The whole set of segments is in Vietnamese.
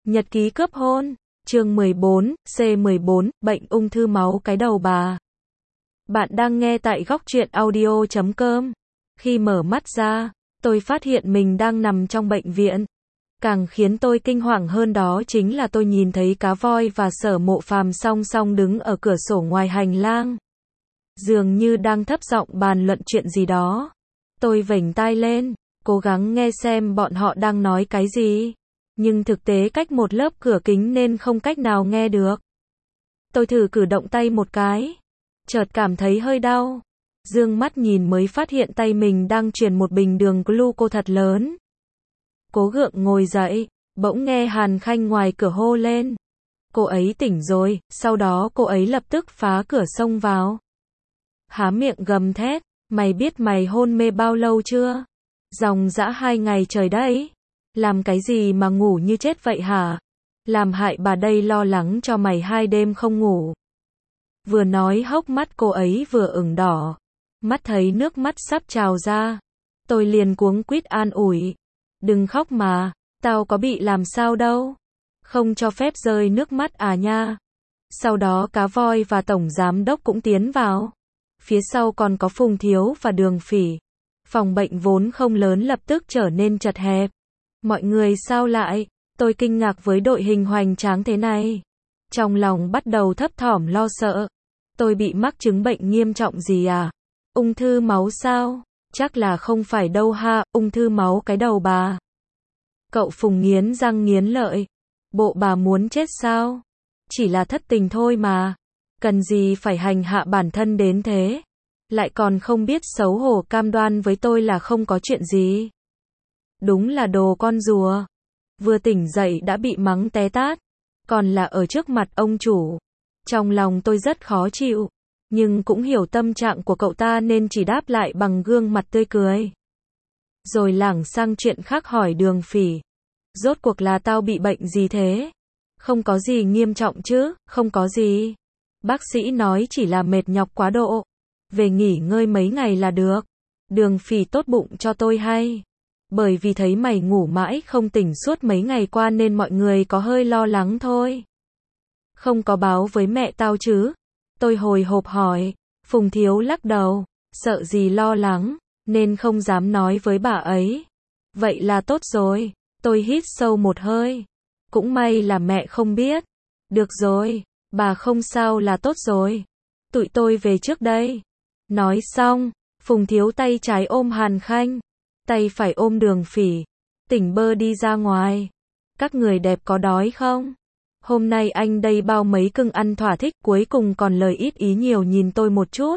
Nhật ký cướp hôn, chương 14, C14, bệnh ung thư máu cái đầu bà. Bạn đang nghe tại góc truyện audio.com. Khi mở mắt ra, tôi phát hiện mình đang nằm trong bệnh viện. Càng khiến tôi kinh hoàng hơn đó chính là tôi nhìn thấy Cá Voi và Sở Mộ Phàm song song đứng ở cửa sổ ngoài hành lang. Dường như đang thấp giọng bàn luận chuyện gì đó. Tôi vểnh tai lên, cố gắng nghe xem bọn họ đang nói cái gì. Nhưng thực tế cách một lớp cửa kính nên không cách nào nghe được. Tôi thử cử động tay một cái, chợt cảm thấy hơi đau. Dương mắt nhìn mới phát hiện tay mình đang truyền một bình đường gluco thật lớn. Cố gượng ngồi dậy, bỗng nghe Hàn Khanh ngoài cửa hô lên. Cô ấy tỉnh rồi, sau đó cô ấy lập tức phá cửa xông vào. Há miệng gầm thét, mày biết mày hôn mê bao lâu chưa? Dòng dã 2 ngày trời đấy. Làm cái gì mà ngủ như chết vậy hả? Làm hại bà đây lo lắng cho mày 2 đêm không ngủ. Vừa nói hốc mắt cô ấy vừa ửng đỏ. Mắt thấy nước mắt sắp trào ra. Tôi liền cuống quýt an ủi. Đừng khóc mà, tao có bị làm sao đâu. Không cho phép rơi nước mắt à nha. Sau đó Cá Voi và Tổng Giám Đốc cũng tiến vào. Phía sau còn có Phùng Thiếu và Đường Phỉ. Phòng bệnh vốn không lớn lập tức trở nên chật hẹp. Mọi người sao lại? Tôi kinh ngạc với đội hình hoành tráng thế này. Trong lòng bắt đầu thấp thỏm lo sợ. Tôi bị mắc chứng bệnh nghiêm trọng gì à? Ung thư máu sao? Chắc là không phải đâu ha, ung thư máu cái đầu bà. Cậu Phùng nghiến răng nghiến lợi. Bộ bà muốn chết sao? Chỉ là thất tình thôi mà. Cần gì phải hành hạ bản thân đến thế? Lại còn không biết xấu hổ cam đoan với tôi là không có chuyện gì. Đúng là đồ con rùa. Vừa tỉnh dậy đã bị mắng té tát. Còn là ở trước mặt ông chủ. Trong lòng tôi rất khó chịu. Nhưng cũng hiểu tâm trạng của cậu ta nên chỉ đáp lại bằng gương mặt tươi cười. Rồi lảng sang chuyện khác hỏi Đường Phỉ. Rốt cuộc là tao bị bệnh gì thế? Không có gì nghiêm trọng chứ, không có gì. Bác sĩ nói chỉ là mệt nhọc quá độ. Về nghỉ ngơi mấy ngày là được. Đường Phỉ tốt bụng cho tôi hay. Bởi vì thấy mày ngủ mãi không tỉnh suốt mấy ngày qua nên mọi người có hơi lo lắng thôi. Không có báo với mẹ tao chứ? Tôi hồi hộp hỏi. Phùng Thiếu lắc đầu. Sợ gì lo lắng, nên không dám nói với bà ấy. Vậy là tốt rồi. Tôi hít sâu một hơi. Cũng may là mẹ không biết. Được rồi, bà không sao là tốt rồi. Tụi tôi về trước đây. Nói xong, Phùng Thiếu tay trái ôm Hàn Khanh. Tay phải ôm Đường Phỉ. Tỉnh bơ đi ra ngoài. Các người đẹp có đói không? Hôm nay anh đây bao mấy cưng ăn thỏa thích. Cuối cùng còn lời ít ý nhiều nhìn tôi một chút.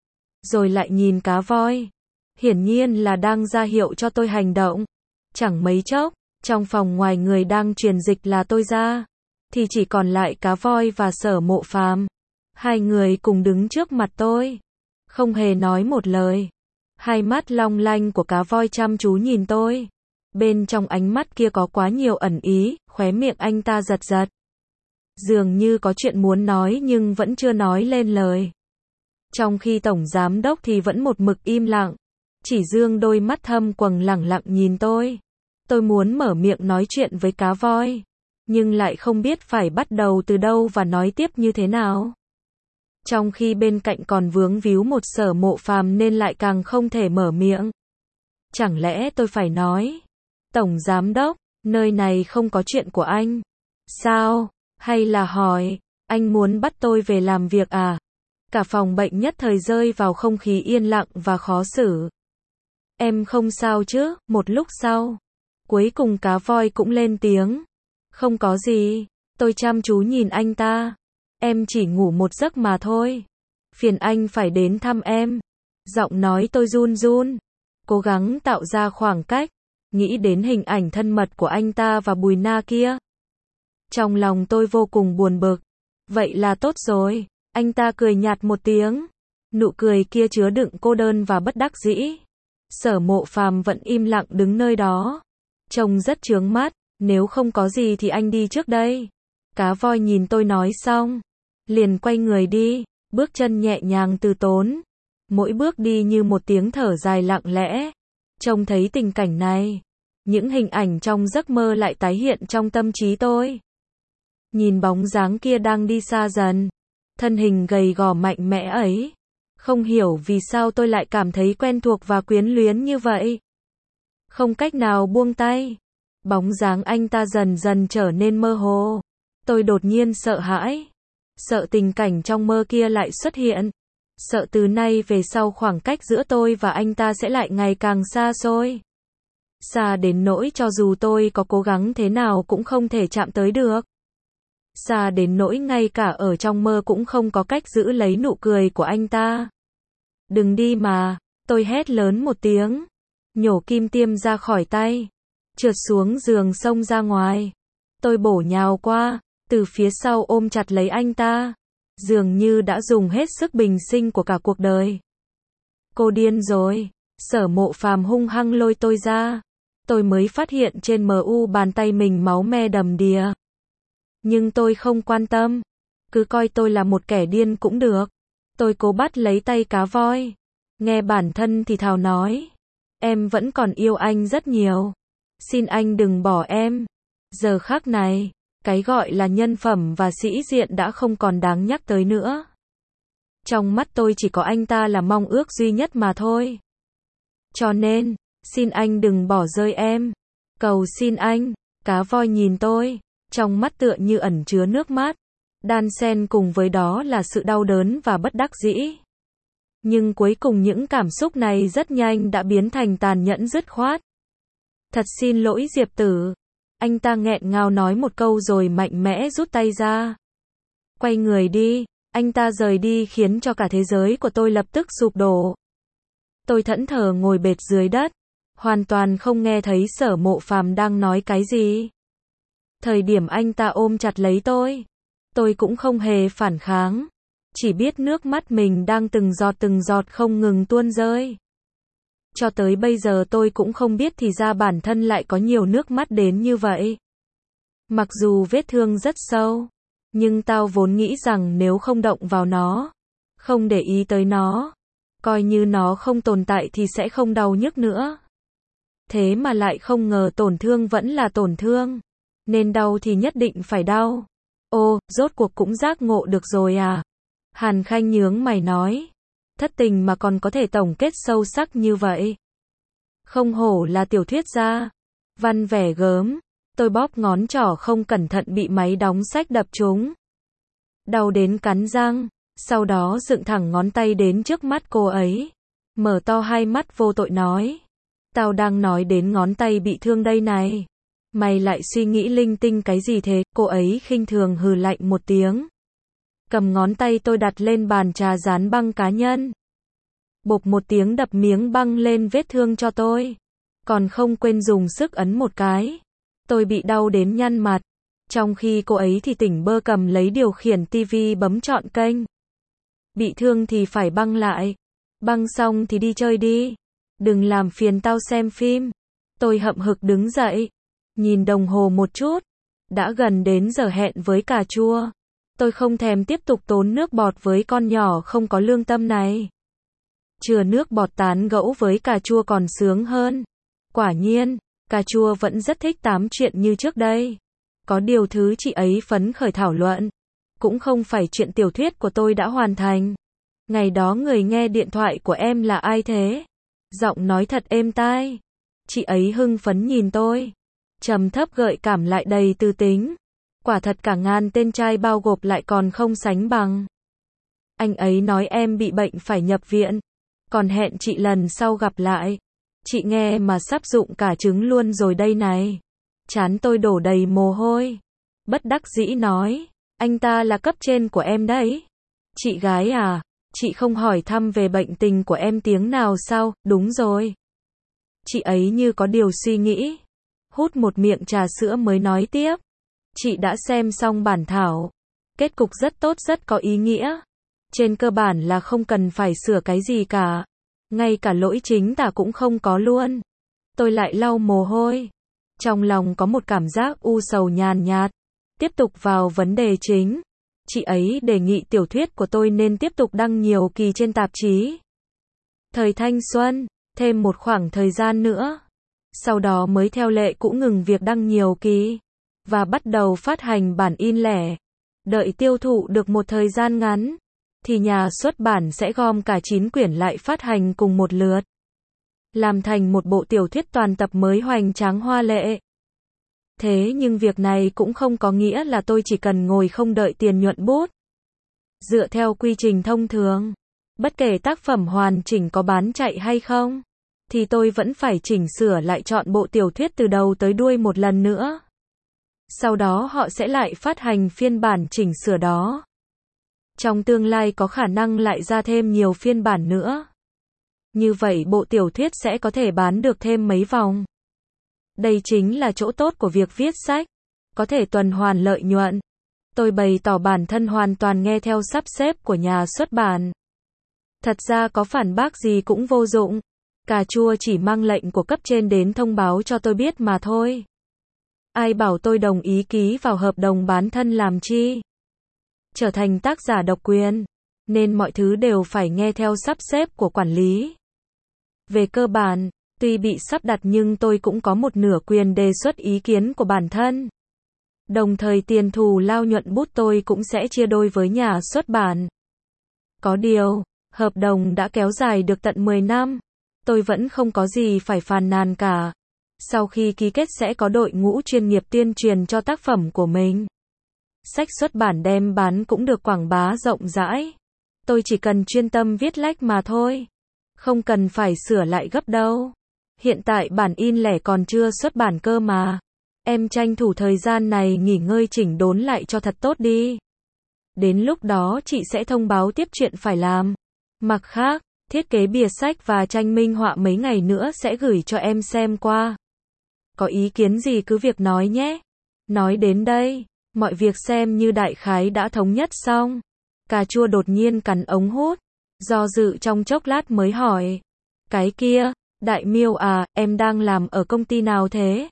Rồi lại nhìn Cá Voi. Hiển nhiên là đang ra hiệu cho tôi hành động. Chẳng mấy chốc, trong phòng ngoài người đang truyền dịch là tôi ra. Thì chỉ còn lại Cá Voi và Sở Mộ Phàm. Hai người cùng đứng trước mặt tôi. Không hề nói một lời. Hai mắt long lanh của Cá Voi chăm chú nhìn tôi. Bên trong ánh mắt kia có quá nhiều ẩn ý, khóe miệng anh ta giật giật. Dường như có chuyện muốn nói nhưng vẫn chưa nói lên lời. Trong khi Tổng Giám Đốc thì vẫn một mực im lặng. Chỉ dương đôi mắt thâm quầng lẳng lặng nhìn tôi. Tôi muốn mở miệng nói chuyện với Cá Voi. Nhưng lại không biết phải bắt đầu từ đâu và nói tiếp như thế nào. Trong khi bên cạnh còn vướng víu một Sở Mộ Phàm nên lại càng không thể mở miệng. Chẳng lẽ tôi phải nói. Tổng Giám Đốc, nơi này không có chuyện của anh. Sao? Hay là hỏi, anh muốn bắt tôi về làm việc à? Cả phòng bệnh nhất thời rơi vào không khí yên lặng và khó xử. Em không sao chứ? Một lúc sau. Cuối cùng Cá Voi cũng lên tiếng. Không có gì. Tôi chăm chú nhìn anh ta. Em chỉ ngủ một giấc mà thôi. Phiền anh phải đến thăm em. Giọng nói tôi run run. Cố gắng tạo ra khoảng cách. Nghĩ đến hình ảnh thân mật của anh ta và Bùi Na kia. Trong lòng tôi vô cùng buồn bực. Vậy là tốt rồi. Anh ta cười nhạt một tiếng. Nụ cười kia chứa đựng cô đơn và bất đắc dĩ. Sở Mộ Phàm vẫn im lặng đứng nơi đó. Trông rất chướng mắt. Nếu không có gì thì anh đi trước đây. Cá Voi nhìn tôi nói xong. Liền quay người đi. Bước chân nhẹ nhàng từ tốn. Mỗi bước đi như một tiếng thở dài lặng lẽ. Trông thấy tình cảnh này. Những hình ảnh trong giấc mơ lại tái hiện trong tâm trí tôi. Nhìn bóng dáng kia đang đi xa dần. Thân hình gầy gò mạnh mẽ ấy. Không hiểu vì sao tôi lại cảm thấy quen thuộc và quyến luyến như vậy. Không cách nào buông tay. Bóng dáng anh ta dần dần trở nên mơ hồ. Tôi đột nhiên sợ hãi. Sợ tình cảnh trong mơ kia lại xuất hiện. Sợ từ nay về sau khoảng cách giữa tôi và anh ta sẽ lại ngày càng xa xôi. Xa đến nỗi cho dù tôi có cố gắng thế nào cũng không thể chạm tới được. Xa đến nỗi ngay cả ở trong mơ cũng không có cách giữ lấy nụ cười của anh ta. Đừng đi mà, tôi hét lớn một tiếng. Nhổ kim tiêm ra khỏi tay. Trượt xuống giường xông ra ngoài. Tôi bổ nhào qua, từ phía sau ôm chặt lấy anh ta. Dường như đã dùng hết sức bình sinh của cả cuộc đời. Cô điên rồi. Sở Mộ Phàm hung hăng lôi tôi ra. Tôi mới phát hiện trên MU bàn tay mình máu me đầm đìa. Nhưng tôi không quan tâm. Cứ coi tôi là một kẻ điên cũng được. Tôi cố bắt lấy tay cá voi. Nghe bản thân thì thào nói. Em vẫn còn yêu anh rất nhiều. Xin anh đừng bỏ em. Giờ khắc này, cái gọi là nhân phẩm và sĩ diện đã không còn đáng nhắc tới nữa. Trong mắt tôi chỉ có anh ta là mong ước duy nhất mà thôi. Cho nên, xin anh đừng bỏ rơi em. Cầu xin anh. Cá voi nhìn tôi, trong mắt tựa như ẩn chứa nước mắt. Đan xen cùng với đó là sự đau đớn và bất đắc dĩ. Nhưng cuối cùng những cảm xúc này rất nhanh đã biến thành tàn nhẫn dứt khoát. Thật xin lỗi Diệp Tử. Anh ta nghẹn ngào nói một câu rồi mạnh mẽ rút tay ra. Quay người đi, anh ta rời đi khiến cho cả thế giới của tôi lập tức sụp đổ. Tôi thẫn thờ ngồi bệt dưới đất, hoàn toàn không nghe thấy Sở Mộ Phàm đang nói cái gì. Thời điểm anh ta ôm chặt lấy tôi cũng không hề phản kháng, chỉ biết nước mắt mình đang từng giọt không ngừng tuôn rơi. Cho tới bây giờ tôi cũng không biết thì ra bản thân lại có nhiều nước mắt đến như vậy. Mặc dù vết thương rất sâu, nhưng tao vốn nghĩ rằng nếu không động vào nó, không để ý tới nó, coi như nó không tồn tại thì sẽ không đau nhức nữa. Thế mà lại không ngờ tổn thương vẫn là tổn thương, nên đau thì nhất định phải đau. Ô, rốt cuộc cũng giác ngộ được rồi à? Hàn Khanh nhướng mày nói. Thất tình mà còn có thể tổng kết sâu sắc như vậy. Không hổ là tiểu thuyết gia. Văn vẻ gớm. Tôi bóp ngón trỏ không cẩn thận bị máy đóng sách đập trúng. Đau đến cắn răng. Sau đó dựng thẳng ngón tay đến trước mắt cô ấy. Mở to hai mắt vô tội nói. Tao đang nói đến ngón tay bị thương đây này. Mày lại suy nghĩ linh tinh cái gì thế? Cô ấy khinh thường hừ lạnh một tiếng. Cầm ngón tay tôi đặt lên bàn trà dán băng cá nhân. Bộp một tiếng đập miếng băng lên vết thương cho tôi. Còn không quên dùng sức ấn một cái. Tôi bị đau đến nhăn mặt. Trong khi cô ấy thì tỉnh bơ cầm lấy điều khiển tivi bấm chọn kênh. Bị thương thì phải băng lại. Băng xong thì đi chơi đi. Đừng làm phiền tao xem phim. Tôi hậm hực đứng dậy. Nhìn đồng hồ một chút. Đã gần đến giờ hẹn với cà chua. Tôi không thèm tiếp tục tốn nước bọt với con nhỏ không có lương tâm này. Chừa nước bọt tán gẫu với cà chua còn sướng hơn. Quả nhiên, cà chua vẫn rất thích tám chuyện như trước đây. Có điều thứ chị ấy phấn khởi thảo luận. Cũng không phải chuyện tiểu thuyết của tôi đã hoàn thành. Ngày đó người nghe điện thoại của em là ai thế? Giọng nói thật êm tai. Chị ấy hưng phấn nhìn tôi. Trầm thấp gợi cảm lại đầy tư tính. Quả thật cả ngàn tên trai bao gộp lại còn không sánh bằng. Anh ấy nói em bị bệnh phải nhập viện. Còn hẹn chị lần sau gặp lại. Chị nghe mà sắp rụng cả trứng luôn rồi đây này. Trán tôi đổ đầy mồ hôi. Bất đắc dĩ nói. Anh ta là cấp trên của em đấy. Chị gái à, chị không hỏi thăm về bệnh tình của em tiếng nào sao? Đúng rồi. Chị ấy như có điều suy nghĩ. Hút một miệng trà sữa mới nói tiếp. Chị đã xem xong bản thảo. Kết cục rất tốt, rất có ý nghĩa. Trên cơ bản là không cần phải sửa cái gì cả. Ngay cả lỗi chính tả cũng không có luôn. Tôi lại lau mồ hôi. Trong lòng có một cảm giác u sầu nhàn nhạt. Tiếp tục vào vấn đề chính. Chị ấy đề nghị tiểu thuyết của tôi nên tiếp tục đăng nhiều kỳ trên tạp chí. Thời thanh xuân, thêm một khoảng thời gian nữa. Sau đó mới theo lệ cũ ngừng việc đăng nhiều kỳ, và bắt đầu phát hành bản in lẻ. Đợi tiêu thụ được một thời gian ngắn, thì nhà xuất bản sẽ gom cả 9 quyển lại phát hành cùng một lượt, làm thành một bộ tiểu thuyết toàn tập mới hoành tráng hoa lệ. Thế nhưng việc này cũng không có nghĩa là tôi chỉ cần ngồi không đợi tiền nhuận bút. Dựa theo quy trình thông thường, bất kể tác phẩm hoàn chỉnh có bán chạy hay không, thì tôi vẫn phải chỉnh sửa lại chọn bộ tiểu thuyết từ đầu tới đuôi một lần nữa. Sau đó họ sẽ lại phát hành phiên bản chỉnh sửa đó. Trong tương lai có khả năng lại ra thêm nhiều phiên bản nữa. Như vậy bộ tiểu thuyết sẽ có thể bán được thêm mấy vòng. Đây chính là chỗ tốt của việc viết sách, có thể tuần hoàn lợi nhuận. Tôi bày tỏ bản thân hoàn toàn nghe theo sắp xếp của nhà xuất bản. Thật ra có phản bác gì cũng vô dụng. Cà chua chỉ mang lệnh của cấp trên đến thông báo cho tôi biết mà thôi. Ai bảo tôi đồng ý ký vào hợp đồng bán thân làm chi? Trở thành tác giả độc quyền, nên mọi thứ đều phải nghe theo sắp xếp của quản lý. Về cơ bản, tuy bị sắp đặt nhưng tôi cũng có một nửa quyền đề xuất ý kiến của bản thân. Đồng thời tiền thù lao nhuận bút tôi cũng sẽ chia đôi với nhà xuất bản. Có điều, hợp đồng đã kéo dài được tận 10 năm. Tôi vẫn không có gì phải phàn nàn cả. Sau khi ký kết sẽ có đội ngũ chuyên nghiệp tuyên truyền cho tác phẩm của mình. Sách xuất bản đem bán cũng được quảng bá rộng rãi. Tôi chỉ cần chuyên tâm viết lách mà thôi. Không cần phải sửa lại gấp đâu. Hiện tại bản in lẻ còn chưa xuất bản cơ mà. Em tranh thủ thời gian này nghỉ ngơi chỉnh đốn lại cho thật tốt đi. Đến lúc đó chị sẽ thông báo tiếp chuyện phải làm. Mặt khác, thiết kế bìa sách và tranh minh họa mấy ngày nữa sẽ gửi cho em xem qua. Có ý kiến gì cứ việc nói nhé. Nói đến đây, mọi việc xem như đại khái đã thống nhất xong. Cà chua đột nhiên cắn ống hút, do dự trong chốc lát mới hỏi. Cái kia, Đại Miêu à, em đang làm ở công ty nào thế?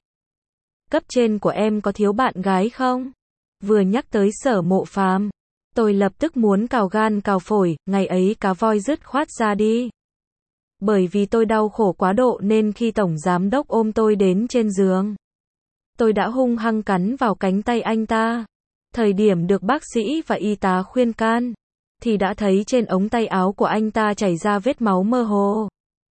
Cấp trên của em có thiếu bạn gái không? Vừa nhắc tới Sở Mộ Phàm, tôi lập tức muốn cào gan cào phổi, ngày ấy cá voi dứt khoát ra đi. Bởi vì tôi đau khổ quá độ nên khi tổng giám đốc ôm tôi đến trên giường, tôi đã hung hăng cắn vào cánh tay anh ta. Thời điểm được bác sĩ và y tá khuyên can, thì đã thấy trên ống tay áo của anh ta chảy ra vết máu mơ hồ.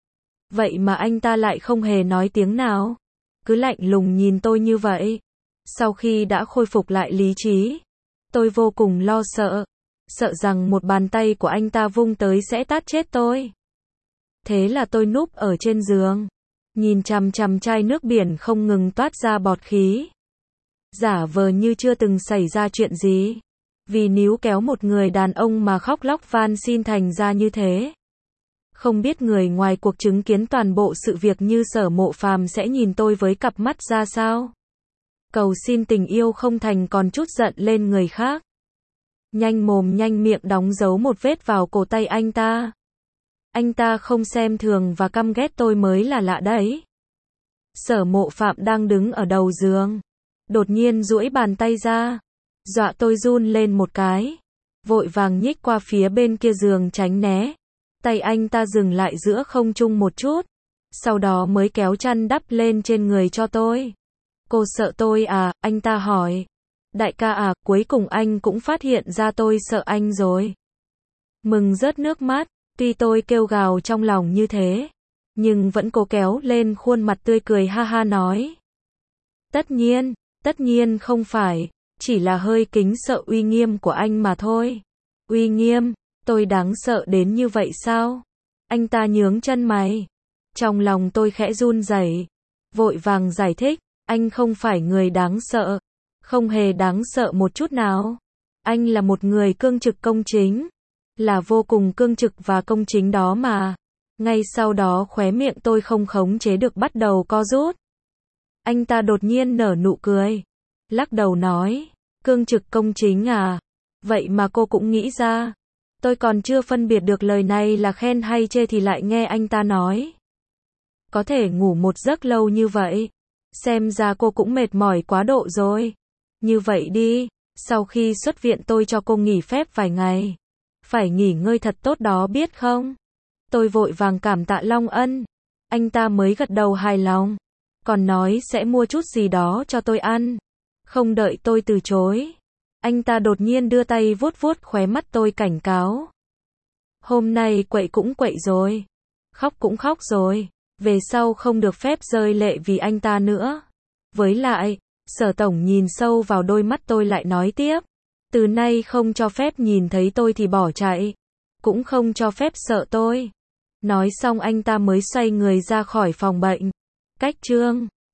Vậy mà anh ta lại không hề nói tiếng nào, cứ lạnh lùng nhìn tôi như vậy. Sau khi đã khôi phục lại lý trí, tôi vô cùng lo sợ, sợ rằng một bàn tay của anh ta vung tới sẽ tát chết tôi. Thế là tôi núp ở trên giường, nhìn chằm chằm chai nước biển không ngừng toát ra bọt khí. Giả vờ như chưa từng xảy ra chuyện gì. Vì níu kéo một người đàn ông mà khóc lóc van xin thành ra như thế. Không biết người ngoài cuộc chứng kiến toàn bộ sự việc như Sở Mộ Phàm sẽ nhìn tôi với cặp mắt ra sao. Cầu xin tình yêu không thành còn chút giận lên người khác. Nhanh mồm nhanh miệng đóng dấu một vết vào cổ tay anh ta. Anh ta không xem thường và căm ghét tôi mới là lạ đấy. Sở Mộ Phạm đang đứng ở đầu giường, đột nhiên duỗi bàn tay ra, dọa tôi run lên một cái, vội vàng nhích qua phía bên kia giường tránh né. Tay anh ta dừng lại giữa không trung một chút, sau đó mới kéo chăn đắp lên trên người cho tôi. Cô sợ tôi à? Anh ta hỏi. Đại ca à, cuối cùng anh cũng phát hiện ra tôi sợ anh rồi. Mừng rớt nước mắt, tuy tôi kêu gào trong lòng như thế, nhưng vẫn cố kéo lên khuôn mặt tươi cười ha ha nói. Tất nhiên không phải, chỉ là hơi kính sợ uy nghiêm của anh mà thôi. Uy nghiêm, tôi đáng sợ đến như vậy sao? Anh ta nhướng chân mày. Trong lòng tôi khẽ run rẩy, vội vàng giải thích, anh không phải người đáng sợ, không hề đáng sợ một chút nào. Anh là một người cương trực công chính, là vô cùng cương trực và công chính đó mà. Ngay sau đó khóe miệng tôi không khống chế được bắt đầu co rút. Anh ta đột nhiên nở nụ cười, lắc đầu nói, cương trực công chính à? Vậy mà cô cũng nghĩ ra. Tôi còn chưa phân biệt được lời này là khen hay chê thì lại nghe anh ta nói. Có thể ngủ một giấc lâu như vậy, xem ra cô cũng mệt mỏi quá độ rồi. Như vậy đi, sau khi xuất viện tôi cho cô nghỉ phép vài ngày. Phải nghỉ ngơi thật tốt đó biết không? Tôi vội vàng cảm tạ Long Ân. Anh ta mới gật đầu hài lòng. còn nói sẽ mua chút gì đó cho tôi ăn. Không đợi tôi từ chối, anh ta đột nhiên đưa tay vuốt vuốt khóe mắt tôi cảnh cáo. Hôm nay quậy cũng quậy rồi, khóc cũng khóc rồi, về sau không được phép rơi lệ vì anh ta nữa. Với lại, Sở tổng nhìn sâu vào đôi mắt tôi lại nói tiếp, từ nay không cho phép nhìn thấy tôi thì bỏ chạy, cũng không cho phép sợ tôi. Nói xong anh ta mới xoay người ra khỏi phòng bệnh. Cách chương